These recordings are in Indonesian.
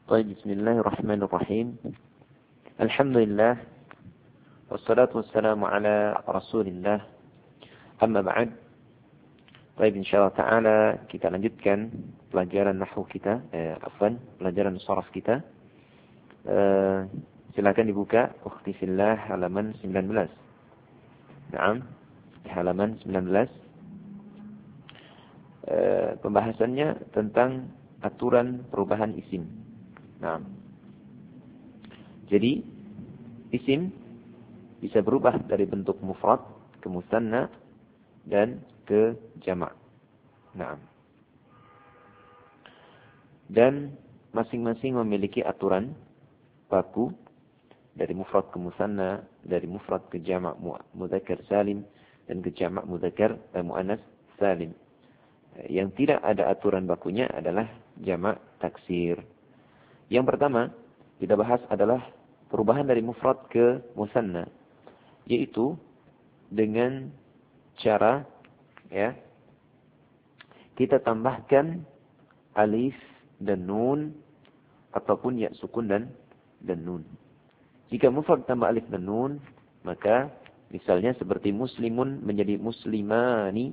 Baik, bismillahirrahmanirrahim. Alhamdulillah. Wassalatu wassalamu ala Rasulillah. Amma ba'd. Baik, insyaallah taala kita lanjutkan pelajaran nahwu kita, pelajaran sharaf kita. Silakan dibuka ukhti fillah halaman 19. Naam, halaman 19. Pembahasannya tentang aturan perubahan isim. Nah, jadi isim bisa berubah dari bentuk mufrad ke musanna dan ke jamak. Nah, dan masing-masing memiliki aturan baku dari mufrad ke musanna, dari mufrad ke jamak mudzakkar salim dan ke jamak mudzakkar muannas salim. Yang tidak ada aturan bakunya adalah jamak taksir. Yang pertama kita bahas adalah perubahan dari mufrad ke musanna, yaitu dengan cara kita tambahkan alif dan nun ataupun ya sukun dan nun. Jika mufrad tambah alif dan nun, maka misalnya seperti muslimun menjadi muslimani,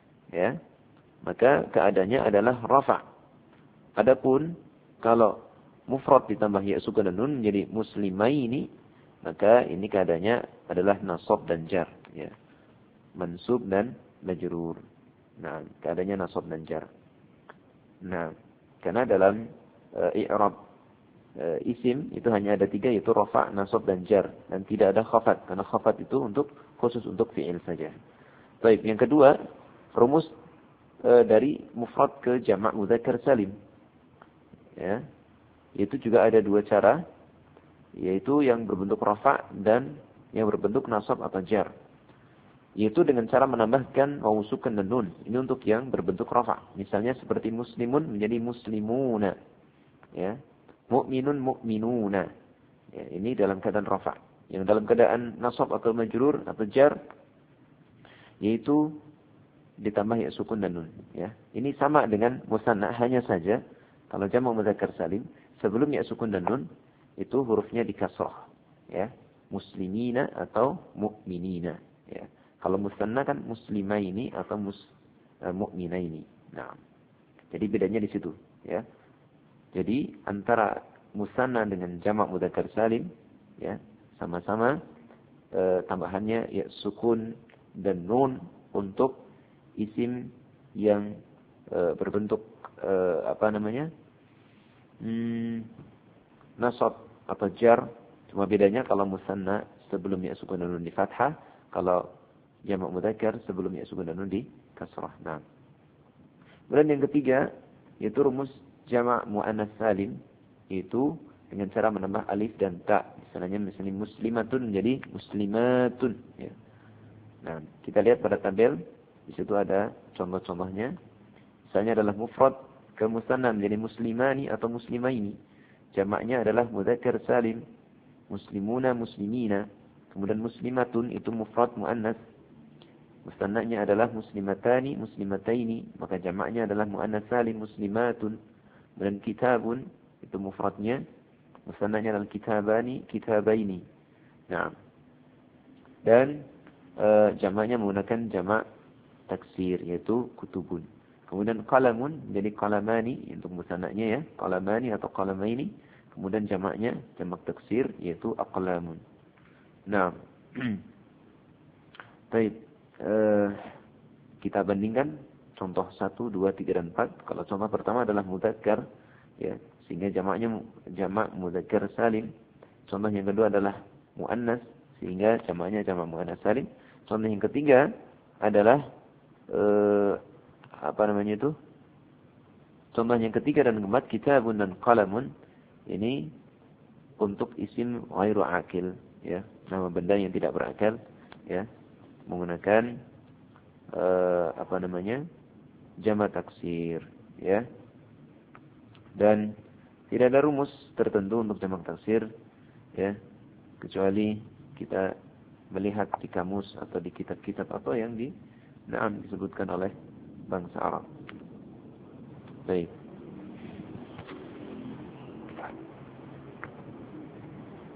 maka keadaannya adalah rafa'. Adapun kalau mufrad ditambah ya sukun dan nun menjadi muslimaini, maka ini keadaannya adalah nasab dan jar, mansub dan majrur. Nah, keadaannya nasab dan jar. Nah, karena dalam i'rab isim itu hanya ada 3, yaitu rafa', nasab dan jar, dan tidak ada khafat, karena khafat itu khusus untuk fi'il saja. Baik, yang kedua, rumus dari mufrad ke jamak mudzakkar salim. Itu juga ada 2 cara, yaitu yang berbentuk rafa' dan yang berbentuk nasab atau jar. Yaitu dengan cara menambahkan wawu sukun dan nun. Ini untuk yang berbentuk rafa'. Misalnya seperti muslimun menjadi muslimuna. Mu'minun mu'minuna. Ini dalam keadaan rafa'. Yang dalam keadaan nasab atau majrur atau jar, yaitu ditambah ya sukun dan nun. Ini sama dengan musanna, hanya saja kalau jamak mudzakkar salim sebelum ya sukun dan nun itu hurufnya di kasrah, muslimina atau mu'minina. Kalau musanna kan muslimaini atau mu'minaini. Nah, jadi bedanya di situ. Jadi antara musanna dengan jamak mudzakkar salim, sama-sama tambahannya ya sukun dan nun untuk isim yang berbentuk nasab atau jar. Cuma bedanya kalau musanna sebelum ya sukun dan nun di fathah, kalau jamak mudzakkar sebelum ya sukun dan nun di kasrah. Nah, kemudian yang ketiga yaitu rumus jamak muannas salim, yaitu dengan cara menambah alif dan ta. Misalnya muslimatun menjadi muslimatun. Nah, kita lihat pada tabel, di situ ada contoh-contohnya. Misalnya adalah mufrad ke musanna menjadi muslimani atau muslimaini. Jamaknya adalah mudzakkar salim, muslimuna muslimina. Kemudian muslimatun itu mufrad muannas. Musannanya adalah muslimatani muslimataini, maka jamaknya adalah muannas salim muslimatun. Dan kitabun itu mufradnya, musannanya adalah kitabani kitabaini. Nah, dan jamaknya menggunakan jamak taksir, yaitu kutubun. Kemudian qalamun jadi qalamani untuk musannanya, qalamani atau qalamaini. Kemudian jamaknya jamak taksir, yaitu aqlamun. Nah, baik, kita bandingkan contoh 1, 2, 3 dan 4. Kalau contoh pertama adalah mudzakkar, sehingga jamaknya jamak mudzakkar salim. Contoh yang kedua adalah muannas, sehingga jamaknya jamak muannas salim. Contoh yang ketiga adalah contoh yang ketiga dan keempat, kitabun dan qalamun. Ini untuk isim ghairu akil, nama benda yang tidak berakal, menggunakan jamak taksir, dan tidak ada rumus tertentu untuk jamak taksir, kecuali kita melihat di kamus atau di kitab-kitab atau yang disebutkan oleh bangsa Arab. Baik. musta'an.